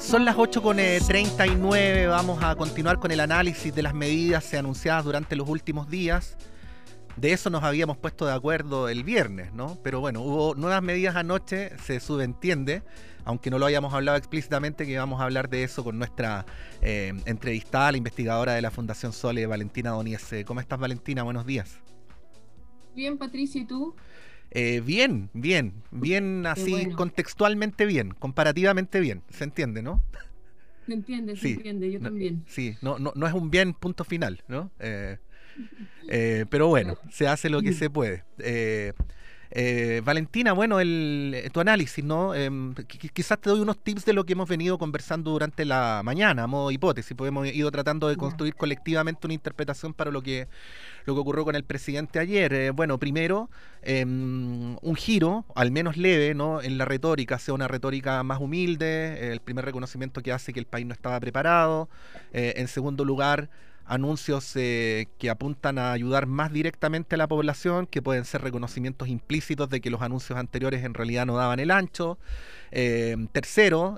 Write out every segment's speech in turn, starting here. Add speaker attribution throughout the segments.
Speaker 1: Son las 8:39, vamos a continuar con el análisis de las medidas anunciadas durante los últimos días. De eso nos habíamos puesto de acuerdo el viernes, ¿no? Pero bueno, hubo nuevas medidas anoche, se subentiende, aunque no lo hayamos hablado explícitamente, que vamos a hablar de eso con nuestra entrevistada, la investigadora de la Fundación Sole, Valentina Donís. ¿Cómo estás, Valentina? Buenos días.
Speaker 2: Bien, Patricia, ¿y tú?
Speaker 1: Bien,
Speaker 2: Qué
Speaker 1: así
Speaker 2: bueno.
Speaker 1: contextualmente bien, comparativamente bien, se entiende, ¿no?
Speaker 2: Se
Speaker 1: Sí,
Speaker 2: entiende, yo
Speaker 1: no,
Speaker 2: también.
Speaker 1: sí, no es un bien punto final, ¿no? Pero bueno,
Speaker 2: Claro.
Speaker 1: se hace lo que se puede. Valentina, bueno, tu análisis, ¿no? Quizás te doy unos tips de lo que hemos venido conversando durante la mañana, a modo de hipótesis, porque hemos ido tratando de
Speaker 2: Ya.
Speaker 1: construir colectivamente una interpretación para lo que ocurrió con el presidente ayer. Bueno, primero, un giro, al menos leve, ¿no? En la retórica, sea una retórica más humilde, el primer reconocimiento que hace que el país no estaba preparado. En segundo lugar, anuncios que apuntan a ayudar más directamente a la población, que pueden ser reconocimientos implícitos de que los anuncios anteriores en realidad no daban el ancho. Tercero,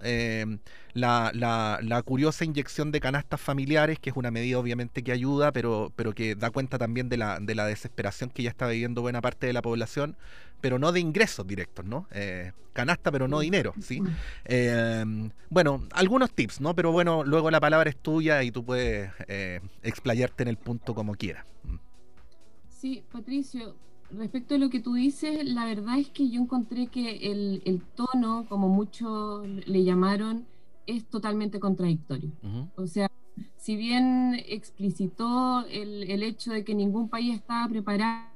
Speaker 1: la curiosa inyección de canastas familiares, que es una medida obviamente que ayuda, pero que da cuenta también de la desesperación que ya está viviendo buena parte de la población, pero no de ingresos directos, ¿no? Canasta, pero no dinero, ¿sí? Eh, bueno, algunos tips, ¿no? Pero bueno, luego la palabra es tuya y tú puedes explayarte en el punto como quieras.
Speaker 2: Sí, Patricio, respecto a lo que tú dices, la verdad es que yo encontré que el tono, como muchos le llamaron, es totalmente contradictorio.
Speaker 1: Ujú.
Speaker 2: O sea, si bien explicitó el hecho de que ningún país estaba preparado.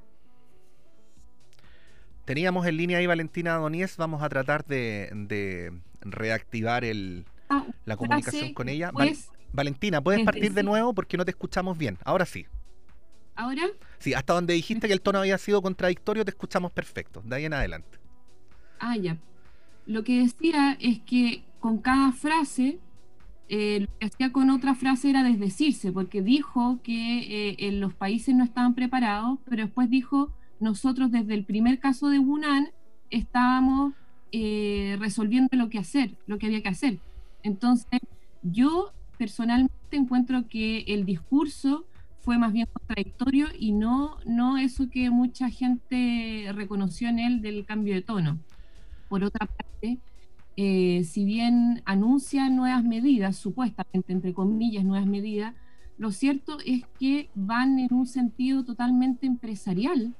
Speaker 1: Teníamos en línea ahí Valentina Donís, vamos a tratar de reactivar la comunicación
Speaker 2: Frase
Speaker 1: con
Speaker 2: que
Speaker 1: ella.
Speaker 2: después,
Speaker 1: Valentina, ¿puedes
Speaker 2: desde
Speaker 1: partir de
Speaker 2: sí,
Speaker 1: nuevo? Porque no te escuchamos bien. Ahora sí.
Speaker 2: ahora,
Speaker 1: Sí, hasta donde
Speaker 2: ¿me
Speaker 1: dijiste que el tono
Speaker 2: escuchas?
Speaker 1: había sido contradictorio, te escuchamos perfecto. De ahí en adelante.
Speaker 2: Ya. Lo que decía es que con cada frase, lo que hacía con otra frase era desdecirse, porque dijo que en los países no estaban preparados, pero después dijo, nosotros desde el primer caso de Wuhan estábamos resolviendo lo que hacer, lo que había que hacer. Entonces, yo personalmente encuentro que el discurso fue más bien contradictorio y no eso que mucha gente reconoció en él del cambio de tono. Por otra parte, si bien anuncia nuevas medidas, supuestamente, entre comillas, nuevas medidas, lo cierto es que van en un sentido totalmente empresarial,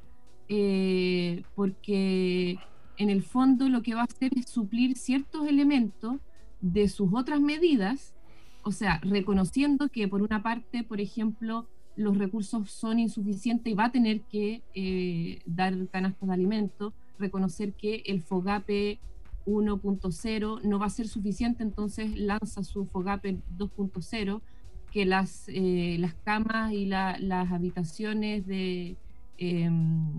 Speaker 2: porque en el fondo lo que va a hacer es suplir ciertos elementos de sus otras medidas, o sea, reconociendo que por una parte, por ejemplo, los recursos son insuficientes y va a tener que dar canastas de alimentos, reconocer que el FOGAPE 1.0 no va a ser suficiente, entonces lanza su FOGAPE 2.0, que las camas y las habitaciones de eh,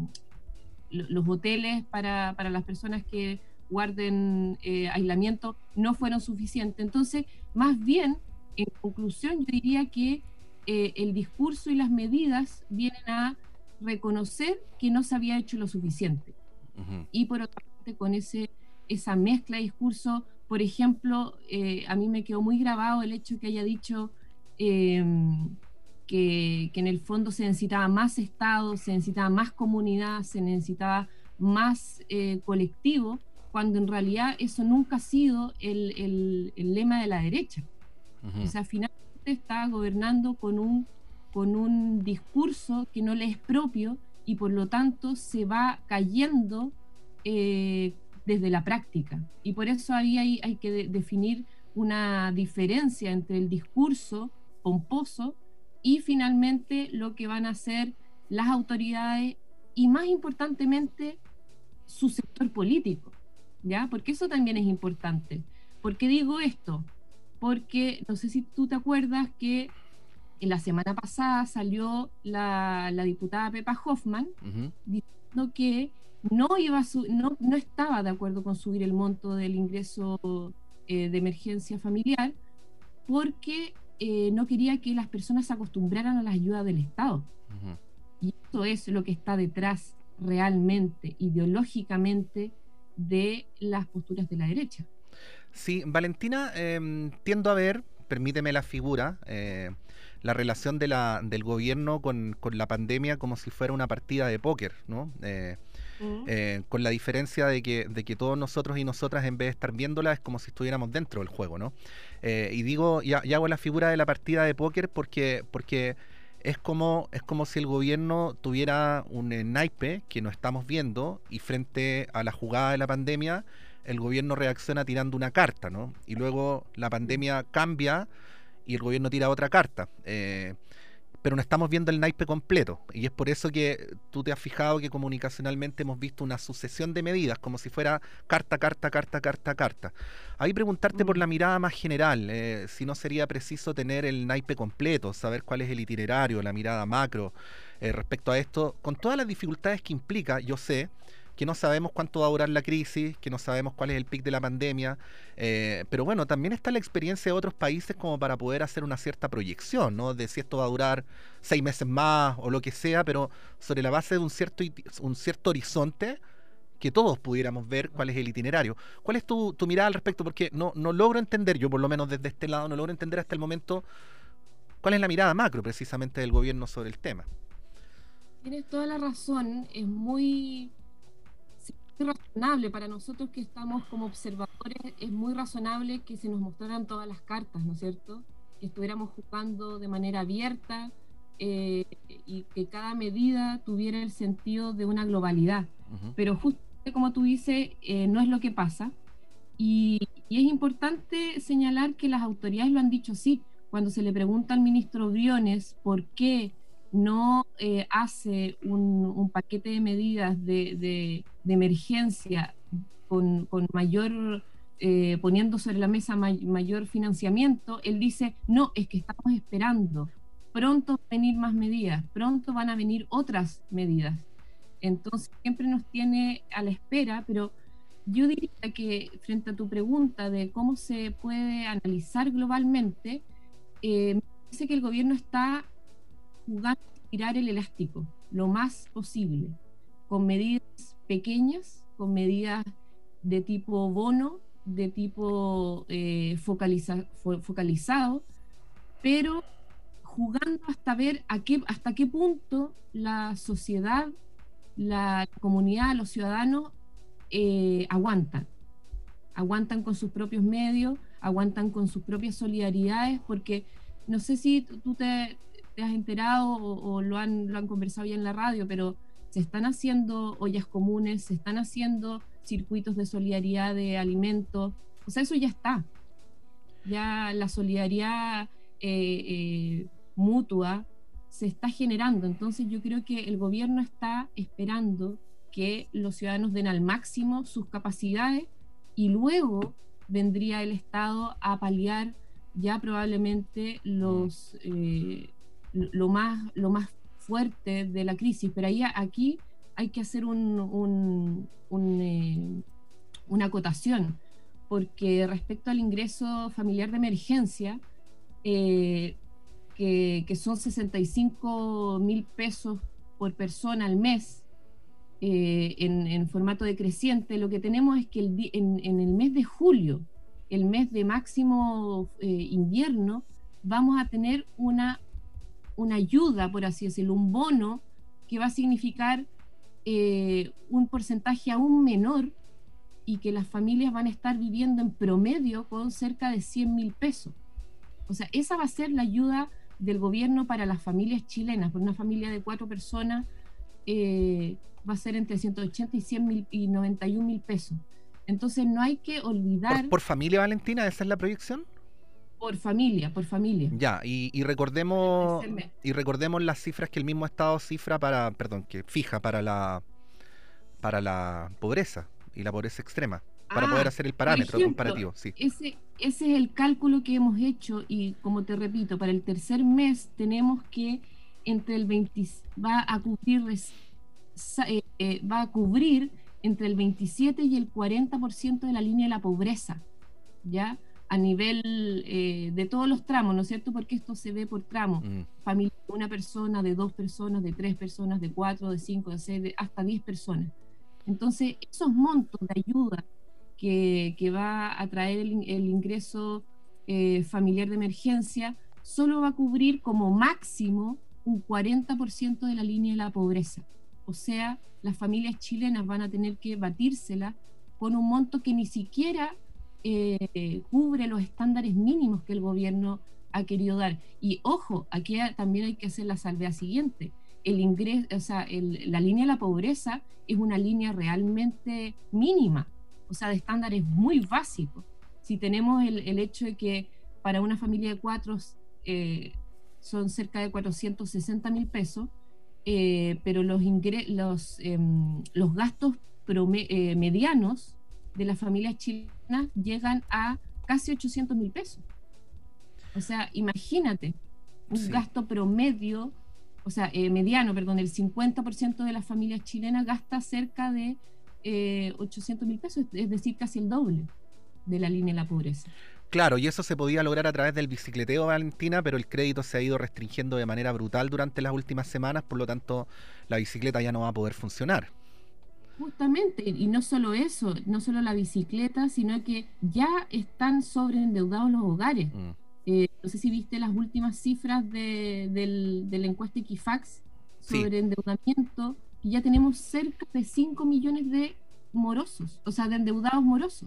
Speaker 2: los hoteles para las personas que guarden aislamiento no fueron suficientes. Entonces, más bien, en conclusión, yo diría que el discurso y las medidas vienen a reconocer que no se había hecho lo suficiente.
Speaker 1: Ujú.
Speaker 2: Y por otra parte, con esa mezcla de discurso, por ejemplo, a mí me quedó muy grabado el hecho que haya dicho eh, que en el fondo se necesitaba más Estado, se necesitaba más comunidad, se necesitaba más colectivo, cuando en realidad eso nunca ha sido el lema de la derecha. O
Speaker 1: Ujú.
Speaker 2: sea, finalmente está gobernando con un discurso que no le es propio y por lo tanto se va cayendo desde la práctica. Y por eso ahí hay que definir una diferencia entre el discurso pomposo y finalmente lo que van a hacer las autoridades y más importantemente su sector político, ¿ya? Porque eso también es importante. ¿Por qué digo esto? Porque no sé si tú te acuerdas que en la semana pasada salió la diputada Pepa Hoffman
Speaker 1: Ujú.
Speaker 2: diciendo que no estaba de acuerdo con subir el monto del ingreso de emergencia familiar porque no quería que las personas se acostumbraran a las ayudas del Estado.
Speaker 1: Ujú.
Speaker 2: Y eso es lo que está detrás realmente, ideológicamente, de las posturas de la derecha.
Speaker 1: Sí, Valentina, tiendo a ver, permíteme la figura, la relación del gobierno con la pandemia como si fuera una partida de póker, ¿no?
Speaker 2: Mm.
Speaker 1: Con la diferencia de que todos nosotros y nosotras, en vez de estar viéndola, es como si estuviéramos dentro del juego, ¿no? Y digo, y hago la figura de la partida de póker porque es como si el gobierno tuviera un naipe que no estamos viendo, y frente a la jugada de la pandemia, el gobierno reacciona tirando una carta, ¿no? Y luego la pandemia cambia y el gobierno tira otra carta. Pero no estamos viendo el naipe completo. Y es por eso que tú te has fijado que comunicacionalmente hemos visto una sucesión de medidas, como si fuera carta, carta, carta, carta, carta. Ahí preguntarte por
Speaker 2: Mm.
Speaker 1: la mirada más general, si no sería preciso tener el naipe completo, saber cuál es el itinerario, la mirada macro respecto a esto, con todas las dificultades que implica. Yo sé que no sabemos cuánto va a durar la crisis, que no sabemos cuál es el pic de la pandemia, pero bueno, también está la experiencia de otros países como para poder hacer una cierta proyección, ¿no? De si esto va a durar 6 meses más o lo que sea, pero sobre la base de un cierto horizonte que todos pudiéramos ver cuál es el itinerario. ¿Cuál es tu mirada al respecto? Porque no logro entender, yo por lo menos desde este lado, no logro entender hasta el momento cuál es la mirada macro precisamente del gobierno sobre el tema.
Speaker 2: Tienes toda la razón, es muy, sí, muy razonable para nosotros que estamos como observadores, es muy razonable que se nos mostraran todas las cartas, ¿no es cierto? Que estuviéramos jugando de manera abierta, eh, y que cada medida tuviera el sentido de una globalidad.
Speaker 1: Ujú.
Speaker 2: Pero justo como tú dices, no es lo que pasa. Y es importante señalar que las autoridades lo han dicho así. Cuando se le pregunta al ministro Briones por qué no hace un paquete de medidas de emergencia con mayor, poniendo sobre la mesa mayor financiamiento, él dice, no, es que estamos esperando. Pronto van a venir más medidas, pronto van a venir otras medidas. Entonces siempre nos tiene a la espera, pero yo diría que frente a tu pregunta de cómo se puede analizar globalmente, me parece que el gobierno está jugando a tirar el elástico lo más posible, con medidas pequeñas, con medidas de tipo bono, de tipo focalizado, pero jugando hasta ver hasta qué punto la sociedad, la comunidad, los ciudadanos aguantan con sus propios medios, aguantan con sus propias solidaridades, porque no sé si tú te has enterado o lo han conversado ya en la radio, pero se están haciendo ollas comunes, se están haciendo circuitos de solidaridad de alimentos, o sea, eso ya está. Ya la solidaridad mutua se está generando. Entonces yo creo que el gobierno está esperando que los ciudadanos den al máximo sus capacidades y luego vendría el Estado a paliar ya probablemente lo más fuerte de la crisis. Pero ahí, aquí hay que hacer una acotación, porque respecto al ingreso familiar de emergencia, eh, que son 65.000 pesos por persona al mes, en formato decreciente, lo que tenemos es que en el mes de julio, el mes de máximo invierno, vamos a tener una ayuda, por así decirlo, un bono que va a significar un porcentaje aún menor, y que las familias van a estar viviendo en promedio con cerca de 100.000 pesos. O sea, esa va a ser la ayuda del gobierno para las familias chilenas. Por una familia de 4 personas va a ser entre 180 y 100.000 y 91.000 pesos. Entonces no hay que
Speaker 1: ¿Por,
Speaker 2: olvidar,
Speaker 1: por familia, Valentina, esa es la proyección?
Speaker 2: por familia,
Speaker 1: Ya, y
Speaker 2: en el
Speaker 1: recordemos
Speaker 2: tercer mes.
Speaker 1: y recordemos las cifras que el mismo Estado cifra perdón, que fija para la pobreza y la pobreza extrema, para poder
Speaker 2: Ah,
Speaker 1: hacer el
Speaker 2: por
Speaker 1: parámetro
Speaker 2: ejemplo,
Speaker 1: comparativo, sí.
Speaker 2: ese es el cálculo que hemos hecho, y como te repito, para el tercer mes tenemos que entre el 20, va a cubrir, va a cubrir entre el 27 y el 40% de la línea de la pobreza, ¿ya? A nivel de todos los tramos, ¿no es cierto? Porque esto se ve por tramos.
Speaker 1: Mm.
Speaker 2: Familia de una persona, de 2 personas, de 3 personas, de 4, de 5, de 6, hasta 10 personas. Entonces, esos montos de ayuda que va a traer el ingreso familiar de emergencia, solo va a cubrir como máximo un 40% de la línea de la pobreza. O sea, las familias chilenas van a tener que batírsela con un monto que ni siquiera cubre los estándares mínimos que el gobierno ha querido dar. Y ojo, aquí también hay que hacer la salvedad siguiente. El ingreso, o sea, la línea de la pobreza es una línea realmente mínima, o sea, de estándares muy básicos. Si tenemos el hecho de que para una familia de cuatro son cerca de 460.000 pesos, pero los gastos medianos de las familias chilenas llegan a casi 800.000 pesos. O sea, imagínate, un gasto promedio, o sea, mediano, perdón, el 50% de las familias chilenas gasta cerca de 800.000 pesos, es decir, casi el doble de la línea de la pobreza.
Speaker 1: Claro, y eso se podía lograr a través del bicicleteo, Valentina, pero el crédito se ha ido restringiendo de manera brutal durante las últimas semanas, por lo tanto, la bicicleta ya no va a poder funcionar.
Speaker 2: Justamente, y no solo eso, no solo la bicicleta, sino que ya están sobreendeudados los hogares. No sé si viste las últimas cifras de la encuesta Equifax sobre endeudamiento, y ya tenemos cerca de 5 millones de morosos, o sea, de endeudados morosos.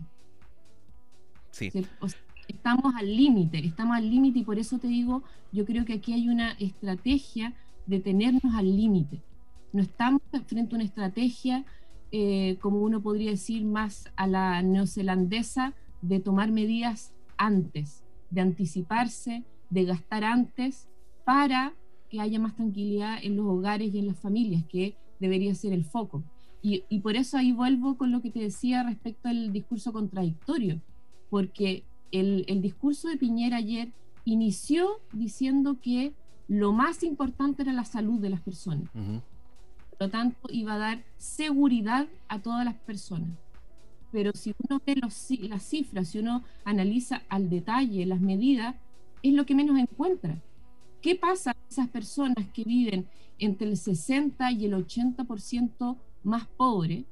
Speaker 1: Sí.
Speaker 2: O sea, estamos al límite, y por eso te digo, yo creo que aquí hay una estrategia de tenernos al límite. No estamos frente a una estrategia, como uno podría decir, más a la neozelandesa, de tomar medidas antes, de anticiparse, de gastar antes, para que haya más tranquilidad en los hogares y en las familias, que debería ser el foco. Y por eso ahí vuelvo con lo que te decía respecto al discurso contradictorio, porque el discurso de Piñera ayer inició diciendo que lo más importante era la salud de las personas. Por lo tanto, iba a dar seguridad a todas las personas. Pero si uno ve las cifras, si uno analiza al detalle las medidas, es lo que menos encuentra. ¿Qué pasa con esas personas que viven entre el 60 y el 80% más pobre?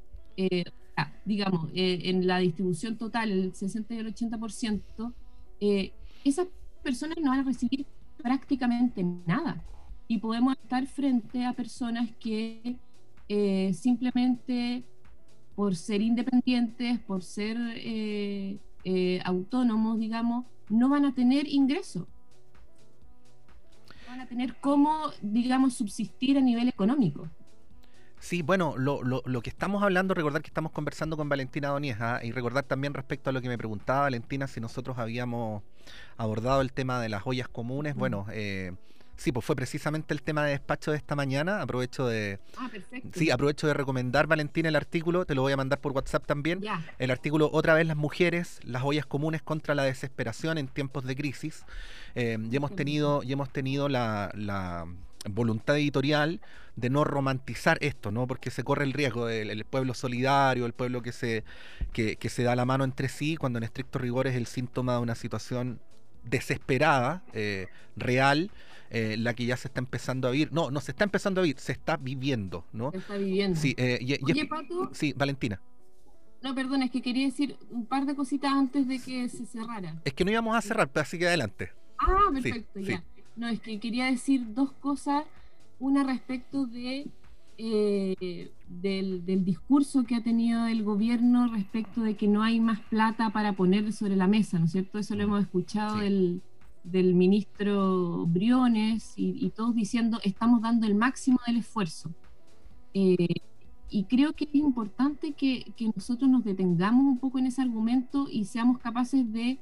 Speaker 2: Digamos, en la distribución total, el 60 y el 80%, esas personas no van a recibir prácticamente nada. Y podemos estar frente a personas que simplemente por ser independientes, por ser autónomos, digamos, no van a tener ingresos. No van a tener cómo, digamos, subsistir a nivel económico.
Speaker 1: Sí, bueno, lo que estamos hablando, recordar que estamos conversando con Valentina Donís, y recordar también respecto a lo que me preguntaba Valentina, si nosotros habíamos abordado el tema de las ollas comunes. Bueno, sí, pues fue precisamente el tema de despacho de esta mañana. Aprovecho de recomendar, Valentina, el artículo, te lo voy a mandar por WhatsApp también. El artículo Otra vez las mujeres, las ollas comunes contra la desesperación en tiempos de crisis. Y hemos tenido la voluntad editorial de no romantizar esto, ¿no? Porque se corre el riesgo del pueblo solidario, el pueblo que se da la mano entre sí, cuando en estricto rigor es el síntoma de una situación desesperada, real, la que ya se está empezando a vivir. No se está empezando a vivir, se está viviendo, ¿no?
Speaker 2: Se está viviendo.
Speaker 1: Sí,
Speaker 2: Oye, Pato.
Speaker 1: Sí, Valentina.
Speaker 2: No, perdón, es que quería decir un par de cositas antes de que se cerrara.
Speaker 1: Es que no íbamos a cerrar, pero así que adelante.
Speaker 2: Ah, perfecto, ya. No, es que quería decir dos cosas. Una respecto del discurso que ha tenido el gobierno respecto de que no hay más plata para poner sobre la mesa, ¿no es cierto? Eso lo hemos escuchado del ministro Briones y todos diciendo estamos dando el máximo del esfuerzo. Y creo que es importante que nosotros nos detengamos un poco en ese argumento y seamos capaces de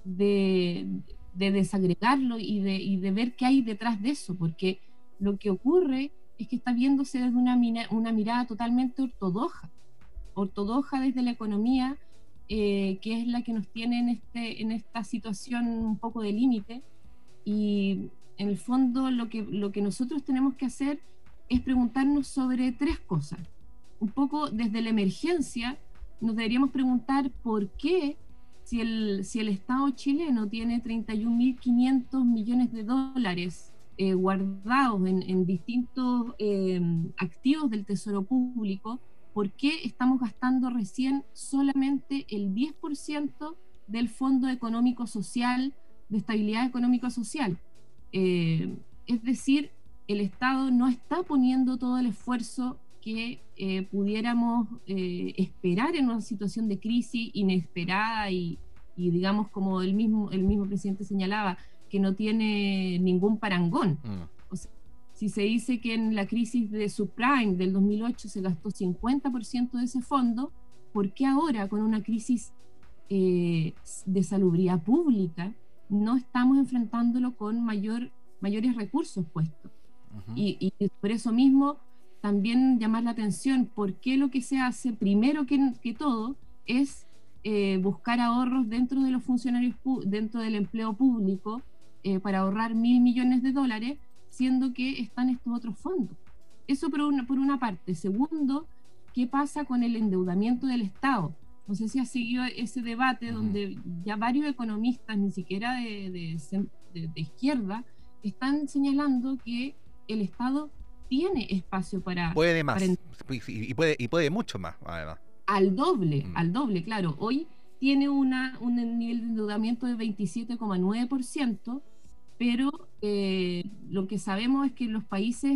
Speaker 2: desagregarlo y de ver qué hay detrás de eso, porque lo que ocurre es que está viéndose desde una mirada totalmente ortodoxa desde la economía, que es la que nos tiene en esta situación un poco de límite. Y en el fondo lo que nosotros tenemos que hacer es preguntarnos sobre tres cosas. Un poco desde la emergencia nos deberíamos preguntar por qué, si el Estado chileno tiene 31.500 millones de dólares guardados en distintos activos del Tesoro Público, ¿por qué estamos gastando recién solamente el 10% del Fondo Económico Social, de Estabilidad Económico Social? Es decir, el Estado no está poniendo todo el esfuerzo que pudiéramos esperar en una situación de crisis inesperada y digamos, como el mismo presidente señalaba, que no tiene ningún parangón. O sea, si se dice que en la crisis de subprime del 2008 se gastó 50% de ese fondo, ¿por qué ahora, con una crisis de salubridad pública, no estamos enfrentándolo con mayores recursos puestos? Y por eso mismo también llamar la atención, ¿por qué lo que se hace primero que todo es buscar ahorros dentro de los funcionarios, dentro del empleo público, para ahorrar $1.000 millones, siendo que están estos otros fondos? Eso por una parte. Segundo, ¿qué pasa con el endeudamiento del Estado? No sé si ha seguido ese debate donde ya varios economistas, ni siquiera de izquierda, están señalando que el Estado tiene espacio para...
Speaker 1: Puede más, y puede mucho más, además.
Speaker 2: Al doble, claro. Hoy tiene un nivel de endeudamiento de 27,9%, pero lo que sabemos es que los países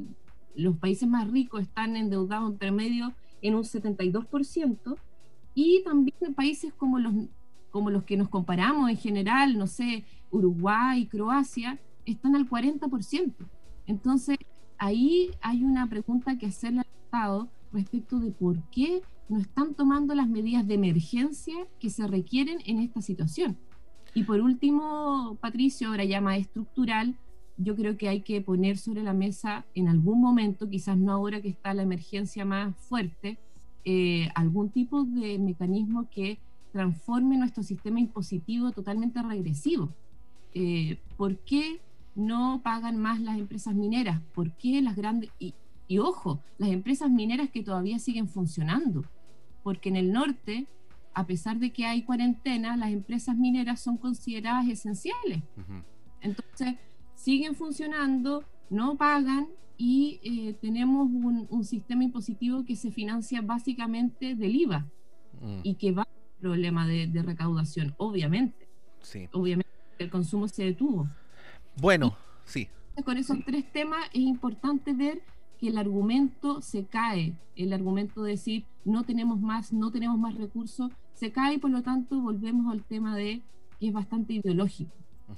Speaker 2: más ricos están endeudados en promedio en un 72%, y también países como los que nos comparamos en general, no sé, Uruguay, Croacia, están al 40%. Entonces, ahí hay una pregunta que hacerle al Estado respecto de por qué no están tomando las medidas de emergencia que se requieren en esta situación. Y por último, Patricio, ahora ya más estructural, yo creo que hay que poner sobre la mesa en algún momento, quizás no ahora que está la emergencia más fuerte, algún tipo de mecanismo que transforme nuestro sistema impositivo totalmente regresivo. ¿Por qué no pagan más las empresas mineras? ¿Por qué las grandes... Y ojo, las empresas mineras que todavía siguen funcionando, porque en el norte, a pesar de que hay cuarentena, las empresas mineras son consideradas esenciales. Entonces, siguen funcionando, no pagan, y tenemos un sistema impositivo que se financia básicamente del IVA, y que va a un problema de recaudación, obviamente.
Speaker 1: Sí.
Speaker 2: Obviamente el consumo se detuvo.
Speaker 1: Bueno, sí.
Speaker 2: Con esos tres temas es importante ver que el argumento se cae, el argumento de decir no tenemos más recursos, se cae, y por lo tanto volvemos al tema de que es bastante ideológico.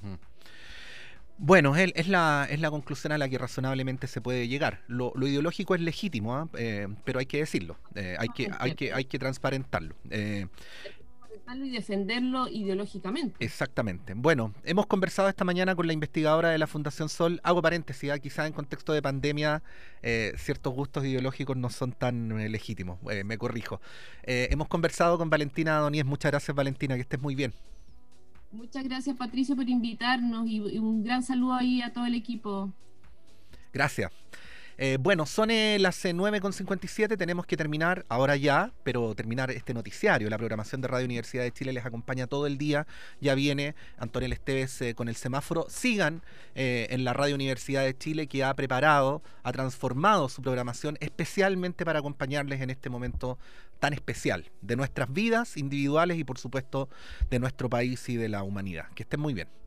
Speaker 1: Bueno, es la conclusión a la que razonablemente se puede llegar. Lo ideológico es legítimo, pero hay que decirlo, hay que transparentarlo.
Speaker 2: Y defenderlo ideológicamente.
Speaker 1: Exactamente. Bueno, hemos conversado esta mañana con la investigadora de la Fundación Sol. Hago paréntesis, quizás en contexto de pandemia ciertos gustos ideológicos no son tan legítimos, me corrijo. Hemos conversado con Valentina Donís. Muchas gracias, Valentina, que estés muy bien.
Speaker 2: Muchas gracias, Patricio, por invitarnos, y un gran saludo ahí a todo el equipo.
Speaker 1: Gracias. Bueno, son las 9:57, tenemos que terminar ahora ya, pero terminar este noticiario. La programación de Radio Universidad de Chile les acompaña todo el día. Ya viene Antonella Esteves con el semáforo. Sigan en la Radio Universidad de Chile, que ha transformado su programación especialmente para acompañarles en este momento tan especial de nuestras vidas individuales y por supuesto de nuestro país y de la humanidad. Que estén muy bien.